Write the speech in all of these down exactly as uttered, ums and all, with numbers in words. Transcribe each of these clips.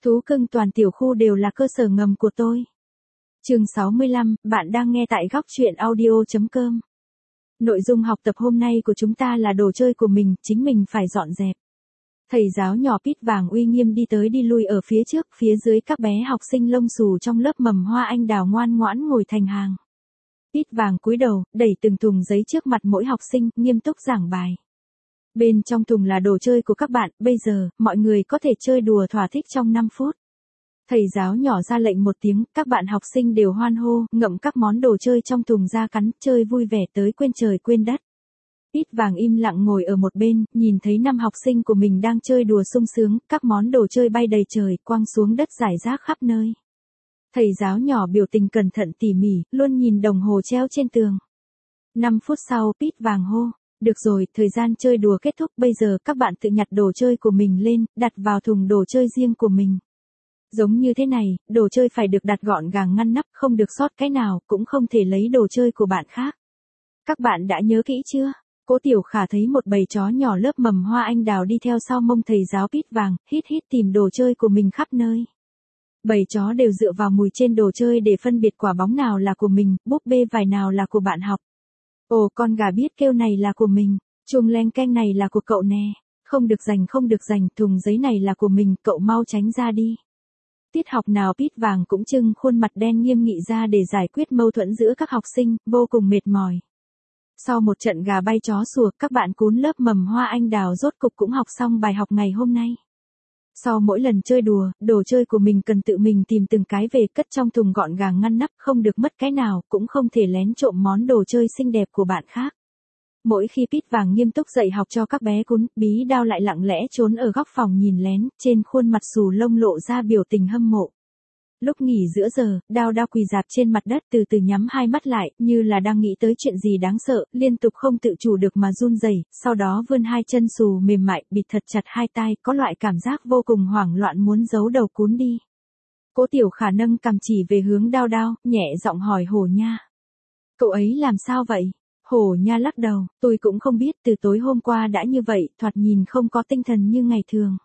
Thú cưng toàn tiểu khu đều là cơ sở ngầm của tôi. Chương sáu mươi lăm, bạn đang nghe tại góc truyện audio chấm com. Nội dung học tập hôm nay của chúng ta là đồ chơi của mình, chính mình phải dọn dẹp. Thầy giáo nhỏ Pít vàng uy nghiêm đi tới đi lui ở phía trước, phía dưới các bé học sinh lông xù trong lớp mầm hoa anh đào ngoan ngoãn ngồi thành hàng. Pít vàng cúi đầu, đẩy từng thùng giấy trước mặt mỗi học sinh, nghiêm túc giảng bài. Bên trong thùng là đồ chơi của các bạn, bây giờ, mọi người có thể chơi đùa thỏa thích trong năm phút. Thầy giáo nhỏ ra lệnh một tiếng, các bạn học sinh đều hoan hô, ngậm các món đồ chơi trong thùng ra cắn, chơi vui vẻ tới quên trời quên đất. Pít vàng im lặng ngồi ở một bên, nhìn thấy năm học sinh của mình đang chơi đùa sung sướng, các món đồ chơi bay đầy trời, quăng xuống đất rải rác khắp nơi. Thầy giáo nhỏ biểu tình cẩn thận tỉ mỉ, luôn nhìn đồng hồ treo trên tường. năm phút sau, Pít vàng hô. Được rồi, thời gian chơi đùa kết thúc, bây giờ các bạn tự nhặt đồ chơi của mình lên, đặt vào thùng đồ chơi riêng của mình. Giống như thế này, đồ chơi phải được đặt gọn gàng ngăn nắp, không được sót cái nào, cũng không thể lấy đồ chơi của bạn khác. Các bạn đã nhớ kỹ chưa? Cố Tiểu Khả thấy một bầy chó nhỏ lớp mầm hoa anh đào đi theo sau mông thầy giáo Pít vàng, hít hít tìm đồ chơi của mình khắp nơi. Bầy chó đều dựa vào mùi trên đồ chơi để phân biệt quả bóng nào là của mình, búp bê vải nào là của bạn học. Ồ, con gà biết kêu này là của mình, chuông leng keng này là của cậu nè, không được giành không được giành, thùng giấy này là của mình, cậu mau tránh ra đi. Tiết học nào Pít vàng cũng trưng khuôn mặt đen nghiêm nghị ra để giải quyết mâu thuẫn giữa các học sinh, vô cùng mệt mỏi. Sau một trận gà bay chó sủa, các bạn cún lớp mầm hoa anh đào rốt cục cũng học xong bài học ngày hôm nay. Sau mỗi lần chơi đùa, đồ chơi của mình cần tự mình tìm từng cái về cất trong thùng gọn gàng ngăn nắp, không được mất cái nào, cũng không thể lén trộm món đồ chơi xinh đẹp của bạn khác. Mỗi khi Pít vàng nghiêm túc dạy học cho các bé cún, Bí Đao lại lặng lẽ trốn ở góc phòng nhìn lén, trên khuôn mặt xù lông lộ ra biểu tình hâm mộ. Lúc nghỉ giữa giờ, Đao Đao quỳ rạp trên mặt đất từ từ nhắm hai mắt lại, như là đang nghĩ tới chuyện gì đáng sợ, liên tục không tự chủ được mà run rẩy, sau đó vươn hai chân xù mềm mại, bịt thật chặt hai tai, có loại cảm giác vô cùng hoảng loạn muốn giấu đầu cún đi. Cố Tiểu Khả nâng cằm chỉ về hướng Đao Đao, nhẹ giọng hỏi Hổ Nha. Cậu ấy làm sao vậy? Hổ Nha lắc đầu, tôi cũng không biết, từ tối hôm qua đã như vậy, thoạt nhìn không có tinh thần như ngày thường.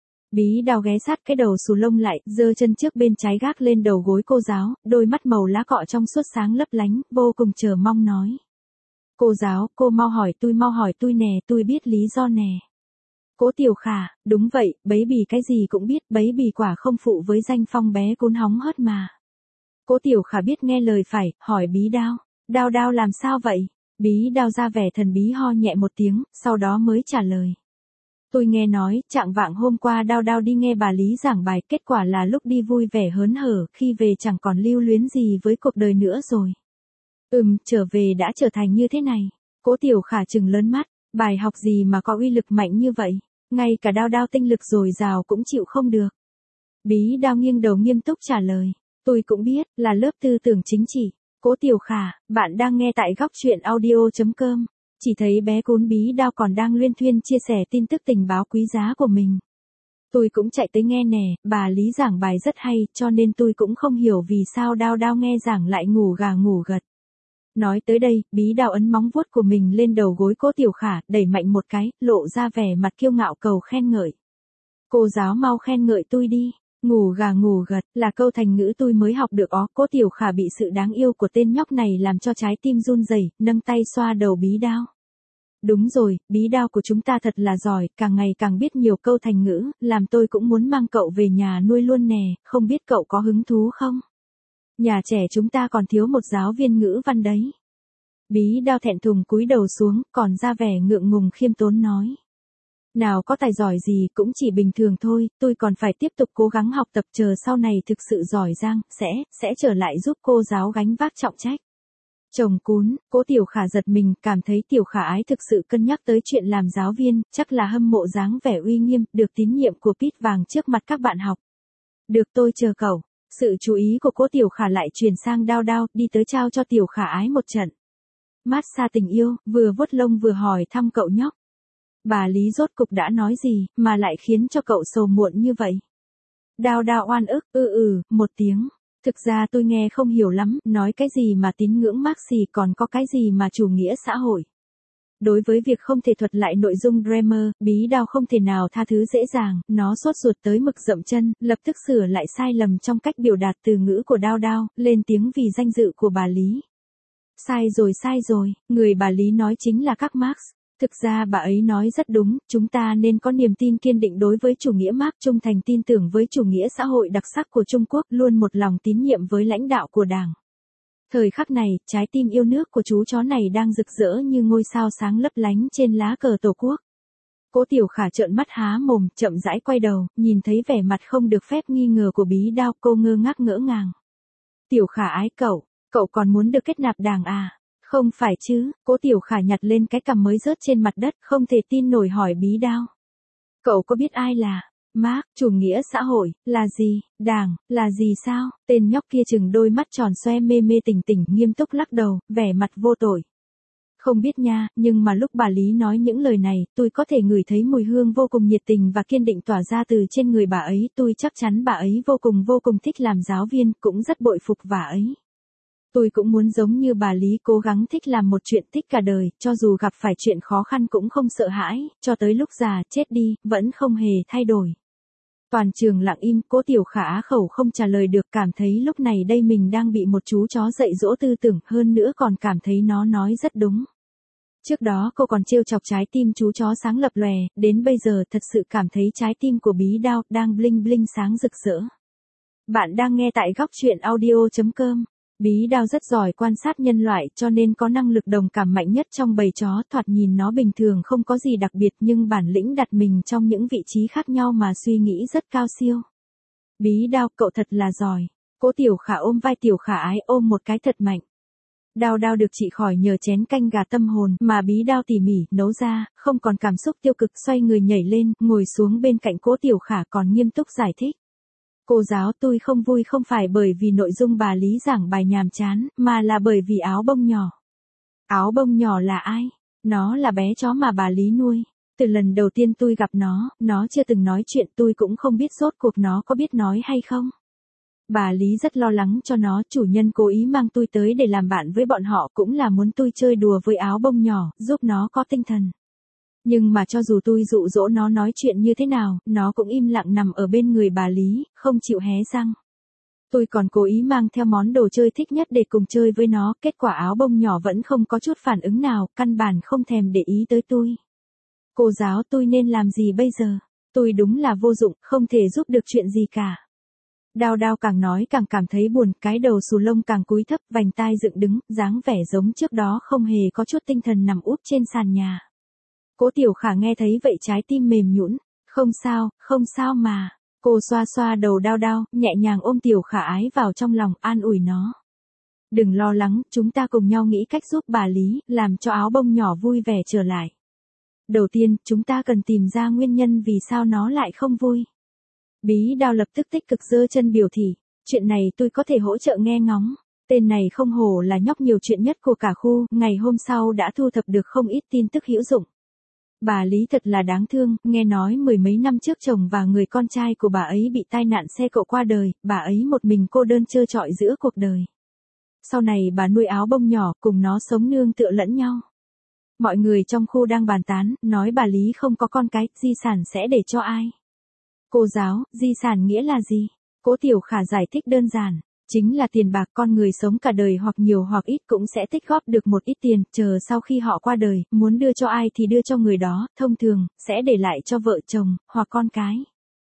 Bí Đao ghé sát cái đầu xù lông lại, giơ chân trước bên trái gác lên đầu gối cô giáo, đôi mắt màu lá cọ trong suốt sáng lấp lánh, vô cùng chờ mong nói. Cô giáo, cô mau hỏi tôi mau hỏi tôi nè, tôi biết lý do nè. Cố Tiểu Khả, đúng vậy, bấy bì cái gì cũng biết, bấy bì quả không phụ với danh phong bé cún hóng hớt mà. Cố Tiểu Khả biết nghe lời phải, hỏi Bí Đao, Đao Đao làm sao vậy? Bí Đao ra vẻ thần bí ho nhẹ một tiếng, sau đó mới trả lời. Tôi nghe nói, trạng vạng hôm qua Đao Đao đi nghe bà Lý giảng bài, kết quả là lúc đi vui vẻ hớn hở, khi về chẳng còn lưu luyến gì với cuộc đời nữa rồi. Ừm, trở về đã trở thành như thế này. Cố Tiểu Khả trừng lớn mắt, bài học gì mà có uy lực mạnh như vậy, ngay cả Đao Đao tinh lực dồi dào cũng chịu không được. Bí Đao nghiêng đầu nghiêm túc trả lời, tôi cũng biết, là lớp tư tưởng chính trị. Cố Tiểu Khả, bạn đang nghe tại góc truyện audio chấm com. Chỉ thấy bé cún Bí Đao còn đang luyên thuyên chia sẻ tin tức tình báo quý giá của mình. Tôi cũng chạy tới nghe nè, bà Lý giảng bài rất hay, cho nên tôi cũng không hiểu vì sao Đao Đao nghe giảng lại ngủ gà ngủ gật. Nói tới đây, Bí Đao ấn móng vuốt của mình lên đầu gối Cố Tiểu Khả, đẩy mạnh một cái, lộ ra vẻ mặt kiêu ngạo cầu khen ngợi. Cô giáo mau khen ngợi tôi đi. Ngủ gà ngủ gật, là câu thành ngữ tôi mới học được ó. Cố Tiểu Khả bị sự đáng yêu của tên nhóc này làm cho trái tim run rẩy, nâng tay xoa đầu Bí Đao. Đúng rồi, Bí Đao của chúng ta thật là giỏi, càng ngày càng biết nhiều câu thành ngữ, làm tôi cũng muốn mang cậu về nhà nuôi luôn nè, không biết cậu có hứng thú không? Nhà trẻ chúng ta còn thiếu một giáo viên ngữ văn đấy. Bí Đao thẹn thùng cúi đầu xuống, còn ra vẻ ngượng ngùng khiêm tốn nói. Nào có tài giỏi gì, cũng chỉ bình thường thôi, tôi còn phải tiếp tục cố gắng học tập, chờ sau này thực sự giỏi giang, sẽ, sẽ trở lại giúp cô giáo gánh vác trọng trách. Chồng cún, Cố Tiểu Khả giật mình, cảm thấy Tiểu Khả ái thực sự cân nhắc tới chuyện làm giáo viên, chắc là hâm mộ dáng vẻ uy nghiêm, được tín nhiệm của Pít vàng trước mặt các bạn học. Được tôi chờ cậu. Sự chú ý của Cố Tiểu Khả lại chuyển sang Đao Đao, đi tới trao cho Tiểu Khả ái một trận. Mát xa tình yêu, vừa vuốt lông vừa hỏi thăm cậu nhóc. Bà Lý rốt cục đã nói gì, mà lại khiến cho cậu sầu muộn như vậy? Đao Đao oan ức, ư ừ, một tiếng. Thực ra tôi nghe không hiểu lắm, nói cái gì mà tín ngưỡng Marxi còn có cái gì mà chủ nghĩa xã hội. Đối với việc không thể thuật lại nội dung Dreamer, Bí Đao không thể nào tha thứ dễ dàng, nó sốt ruột tới mực dậm chân, lập tức sửa lại sai lầm trong cách biểu đạt từ ngữ của Đao Đao, lên tiếng vì danh dự của bà Lý. Sai rồi sai rồi, người bà Lý nói chính là các Marx. Thực ra bà ấy nói rất đúng, chúng ta nên có niềm tin kiên định đối với chủ nghĩa Mác, trung thành tin tưởng với chủ nghĩa xã hội đặc sắc của Trung Quốc, luôn một lòng tín nhiệm với lãnh đạo của Đảng. Thời khắc này, trái tim yêu nước của chú chó này đang rực rỡ như ngôi sao sáng lấp lánh trên lá cờ Tổ quốc. Cố Tiểu Khả trợn mắt há mồm, chậm rãi quay đầu, nhìn thấy vẻ mặt không được phép nghi ngờ của Bí Đao, cô ngơ ngác ngỡ ngàng. Tiểu Khả ái cậu, cậu còn muốn được kết nạp Đảng à? Không phải chứ, Cố Tiểu Khả nhặt lên cái cằm mới rớt trên mặt đất, không thể tin nổi hỏi Bí Đao. Cậu có biết ai là Mác, chủ nghĩa xã hội, là gì, Đảng, là gì sao? Tên nhóc kia chừng đôi mắt tròn xoe mê mê tỉnh tỉnh, nghiêm túc lắc đầu, vẻ mặt vô tội. Không biết nha, nhưng mà lúc bà Lý nói những lời này, tôi có thể ngửi thấy mùi hương vô cùng nhiệt tình và kiên định tỏa ra từ trên người bà ấy. Tôi chắc chắn bà ấy vô cùng vô cùng thích làm giáo viên, cũng rất bội phục bà ấy. Tôi cũng muốn giống như bà Lý, cố gắng thích làm một chuyện thích cả đời, cho dù gặp phải chuyện khó khăn cũng không sợ hãi, cho tới lúc già, chết đi, vẫn không hề thay đổi. Toàn trường lặng im, Cố Tiểu Khả á khẩu không trả lời được, cảm thấy lúc này đây mình đang bị một chú chó dạy dỗ tư tưởng, hơn nữa còn cảm thấy nó nói rất đúng. Trước đó cô còn trêu chọc trái tim chú chó sáng lập lòe, đến bây giờ thật sự cảm thấy trái tim của Bí Đao đang bling bling sáng rực rỡ. Bạn đang nghe tại góc truyện audio chấm com. Bí Đao rất giỏi quan sát nhân loại, cho nên có năng lực đồng cảm mạnh nhất trong bầy chó, thoạt nhìn nó bình thường không có gì đặc biệt nhưng bản lĩnh đặt mình trong những vị trí khác nhau mà suy nghĩ rất cao siêu. Bí Đao, cậu thật là giỏi. Cố Tiểu Khả ôm vai Tiểu Khả ái, ôm một cái thật mạnh. Đao Đao được trị khỏi nhờ chén canh gà tâm hồn mà Bí Đao tỉ mỉ nấu ra, không còn cảm xúc tiêu cực, xoay người nhảy lên, ngồi xuống bên cạnh Cố Tiểu Khả còn nghiêm túc giải thích. Cô giáo, tôi không vui không phải bởi vì nội dung bà Lý giảng bài nhàm chán, mà là bởi vì áo bông nhỏ. Áo bông nhỏ là ai? Nó là bé chó mà bà Lý nuôi. Từ lần đầu tiên tôi gặp nó, nó chưa từng nói chuyện, tôi cũng không biết rốt cuộc nó có biết nói hay không. Bà Lý rất lo lắng cho nó, chủ nhân cố ý mang tôi tới để làm bạn với bọn họ, cũng là muốn tôi chơi đùa với áo bông nhỏ, giúp nó có tinh thần. Nhưng mà cho dù tôi dụ dỗ nó nói chuyện như thế nào, nó cũng im lặng nằm ở bên người bà Lý, không chịu hé răng. Tôi còn cố ý mang theo món đồ chơi thích nhất để cùng chơi với nó, kết quả áo bông nhỏ vẫn không có chút phản ứng nào, căn bản không thèm để ý tới tôi. Cô giáo, tôi nên làm gì bây giờ? Tôi đúng là vô dụng, không thể giúp được chuyện gì cả. Đao Đao càng nói càng cảm thấy buồn, cái đầu xù lông càng cúi thấp, vành tai dựng đứng, dáng vẻ giống trước đó không hề có chút tinh thần nằm úp trên sàn nhà. Cố Tiểu Khả nghe thấy vậy trái tim mềm nhũn, không sao, không sao mà. Cô xoa xoa đầu Đao Đao, nhẹ nhàng ôm Tiểu Khả ái vào trong lòng, an ủi nó. Đừng lo lắng, chúng ta cùng nhau nghĩ cách giúp bà Lý, làm cho áo bông nhỏ vui vẻ trở lại. Đầu tiên, chúng ta cần tìm ra nguyên nhân vì sao nó lại không vui. Bí Đao lập tức tích cực giơ chân biểu thị, chuyện này tôi có thể hỗ trợ nghe ngóng. Tên này không hổ là nhóc nhiều chuyện nhất của cả khu, ngày hôm sau đã thu thập được không ít tin tức hữu dụng. Bà Lý thật là đáng thương, nghe nói mười mấy năm trước chồng và người con trai của bà ấy bị tai nạn xe cộ qua đời, bà ấy một mình cô đơn trơ trọi giữa cuộc đời. Sau này bà nuôi áo bông nhỏ, cùng nó sống nương tựa lẫn nhau. Mọi người trong khu đang bàn tán, nói bà Lý không có con cái, di sản sẽ để cho ai? Cô giáo, di sản nghĩa là gì? Cố Tiểu Khả giải thích đơn giản. Chính là tiền bạc, con người sống cả đời hoặc nhiều hoặc ít cũng sẽ tích góp được một ít tiền, chờ sau khi họ qua đời, muốn đưa cho ai thì đưa cho người đó, thông thường, sẽ để lại cho vợ chồng, hoặc con cái.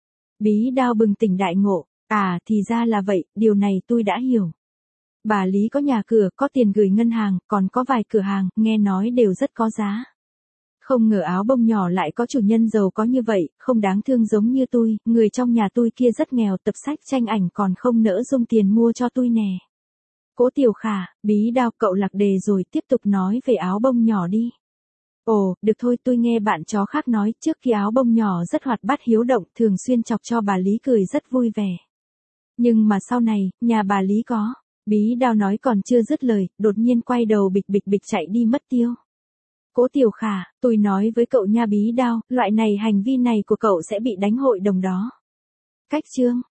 Bí Đao bừng tỉnh đại ngộ, à thì ra là vậy, điều này tôi đã hiểu. Bà Lý có nhà cửa, có tiền gửi ngân hàng, còn có vài cửa hàng, nghe nói đều rất có giá. Không ngờ áo bông nhỏ lại có chủ nhân giàu có như vậy, không đáng thương giống như tôi, người trong nhà tôi kia rất nghèo, tập sách tranh ảnh còn không nỡ dung tiền mua cho tôi nè. Cố Tiểu Khả, Bí Đao, cậu lạc đề rồi, tiếp tục nói về áo bông nhỏ đi. Ồ, được thôi, tôi nghe bạn chó khác nói, trước khi áo bông nhỏ rất hoạt bát hiếu động, thường xuyên chọc cho bà Lý cười rất vui vẻ. Nhưng mà sau này, nhà bà Lý có, Bí Đao nói còn chưa dứt lời, đột nhiên quay đầu bịch bịch bịch chạy đi mất tiêu. Cố Tiểu Khả, tôi nói với cậu nha Bí Đao, loại này hành vi này của cậu sẽ bị đánh hội đồng đó. Cách chương